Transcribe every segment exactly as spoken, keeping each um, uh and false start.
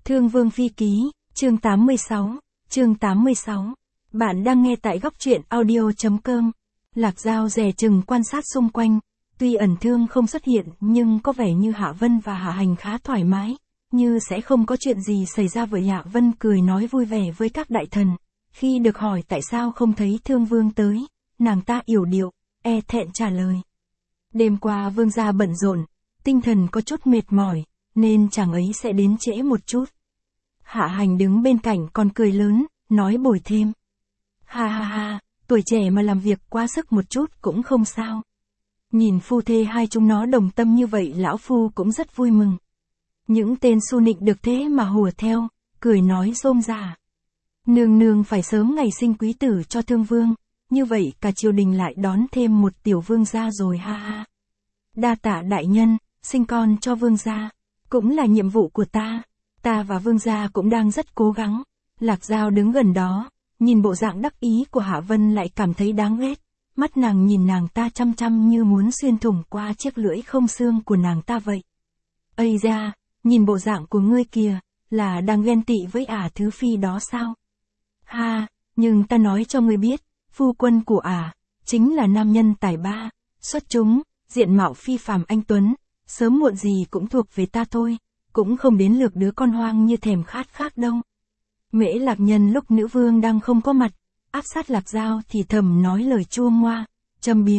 Thương Vương Phi Ký, chương tám mươi sáu, chương tám mươi sáu. Bạn đang nghe tại góc truyện audio chấm com. Lạc Dao dè chừng quan sát xung quanh, tuy ẩn thương không xuất hiện nhưng có vẻ như Hạ Vân và Hạ Hành khá thoải mái, như sẽ không có chuyện gì xảy ra với Hạ Vân cười nói vui vẻ với các đại thần. Khi được hỏi tại sao không thấy Thương Vương tới, nàng ta yểu điệu, e thẹn trả lời. Đêm qua vương gia bận rộn, tinh thần có chút mệt mỏi, nên chàng ấy sẽ đến trễ một chút. Hạ Hành đứng bên cạnh còn cười lớn, nói bồi thêm. Ha ha ha, tuổi trẻ mà làm việc quá sức một chút cũng không sao. Nhìn phu thê hai chúng nó đồng tâm như vậy lão phu cũng rất vui mừng. Những tên su nịnh được thế mà hùa theo, cười nói rôm rả. Nương nương phải sớm ngày sinh quý tử cho Thương Vương, như vậy cả triều đình lại đón thêm một tiểu vương gia rồi ha ha. Đa tạ đại nhân, sinh con cho vương gia, cũng là nhiệm vụ của ta. Ta và vương gia cũng đang rất cố gắng. Lạc Dao đứng gần đó, nhìn bộ dạng đắc ý của Hạ Vân lại cảm thấy đáng ghét. Mắt nàng nhìn nàng ta chăm chăm như muốn xuyên thủng qua chiếc lưỡi không xương của nàng ta vậy. Ây da, nhìn bộ dạng của ngươi kìa, là đang ghen tị với ả thứ phi đó sao? Ha, nhưng ta nói cho ngươi biết, phu quân của ả, chính là nam nhân tài ba, xuất chúng, diện mạo phi phàm anh tuấn, sớm muộn gì cũng thuộc về ta thôi, cũng không đến lượt đứa con hoang như thèm khát khác đâu. Mễ Lạc nhân lúc nữ vương đang không có mặt, áp sát Lạc Dao thì thầm nói lời chua ngoa, châm biếm.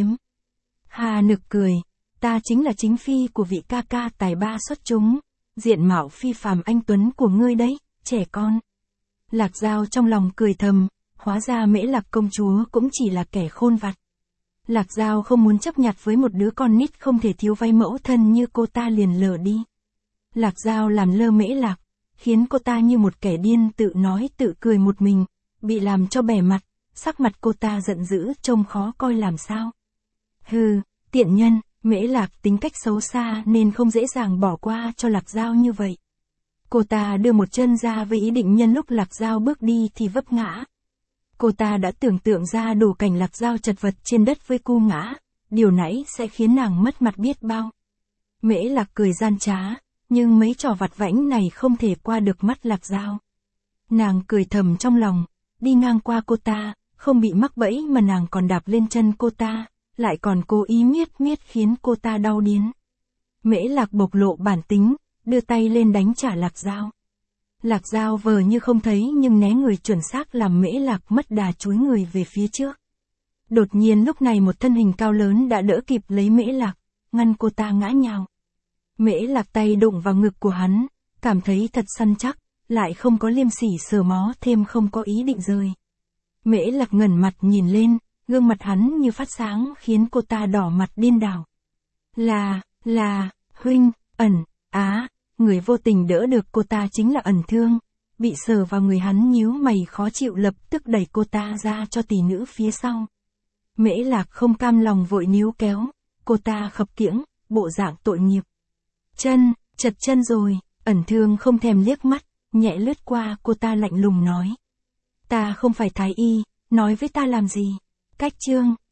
Hà nực cười, ta chính là chính phi của vị ca ca tài ba xuất chúng, diện mạo phi phàm anh tuấn của ngươi đấy, trẻ con. Lạc Dao trong lòng cười thầm, hóa ra Mễ Lạc công chúa cũng chỉ là kẻ khôn vặt. Lạc Dao không muốn chấp nhặt với một đứa con nít không thể thiếu vay mẫu thân như cô ta liền lờ đi. Lạc Dao làm lơ Mễ Lạc, khiến cô ta như một kẻ điên tự nói tự cười một mình, bị làm cho bẻ mặt, sắc mặt cô ta giận dữ trông khó coi làm sao. Hừ, tiện nhân, Mễ Lạc tính cách xấu xa nên không dễ dàng bỏ qua cho Lạc Dao như vậy. Cô ta đưa một chân ra với ý định nhân lúc Lạc Dao bước đi thì vấp ngã. Cô ta đã tưởng tượng ra đủ cảnh Lạc Dao chật vật trên đất với cu ngã, điều nãy sẽ khiến nàng mất mặt biết bao. Mễ Lạc cười gian trá, nhưng mấy trò vặt vãnh này không thể qua được mắt Lạc Dao. Nàng cười thầm trong lòng, đi ngang qua cô ta, không bị mắc bẫy mà nàng còn đạp lên chân cô ta, lại còn cố ý miết miết khiến cô ta đau điến. Mễ Lạc bộc lộ bản tính, đưa tay lên đánh trả Lạc Dao. Lạc Dao vờ như không thấy nhưng né người chuẩn xác làm Mễ Lạc mất đà chúi người về phía trước. Đột nhiên lúc này một thân hình cao lớn đã đỡ kịp lấy Mễ Lạc, ngăn cô ta ngã nhào. Mễ Lạc tay đụng vào ngực của hắn, cảm thấy thật săn chắc, lại không có liêm sỉ sờ mó thêm không có ý định rời. Mễ Lạc ngẩng mặt nhìn lên, gương mặt hắn như phát sáng khiến cô ta đỏ mặt điên đảo. Là, là, huynh, ẩn, á, người vô tình đỡ được cô ta chính là Ẩn Thương. Bị sờ vào người hắn nhíu mày khó chịu lập tức đẩy cô ta ra cho tỷ nữ phía sau. Mễ Lạc không cam lòng vội níu kéo, cô ta khập khiễng, bộ dạng tội nghiệp. Chân, chật chân rồi, Ẩn Thương không thèm liếc mắt, nhẹ lướt qua cô ta lạnh lùng nói. Ta không phải thái y, nói với ta làm gì? Cách chương,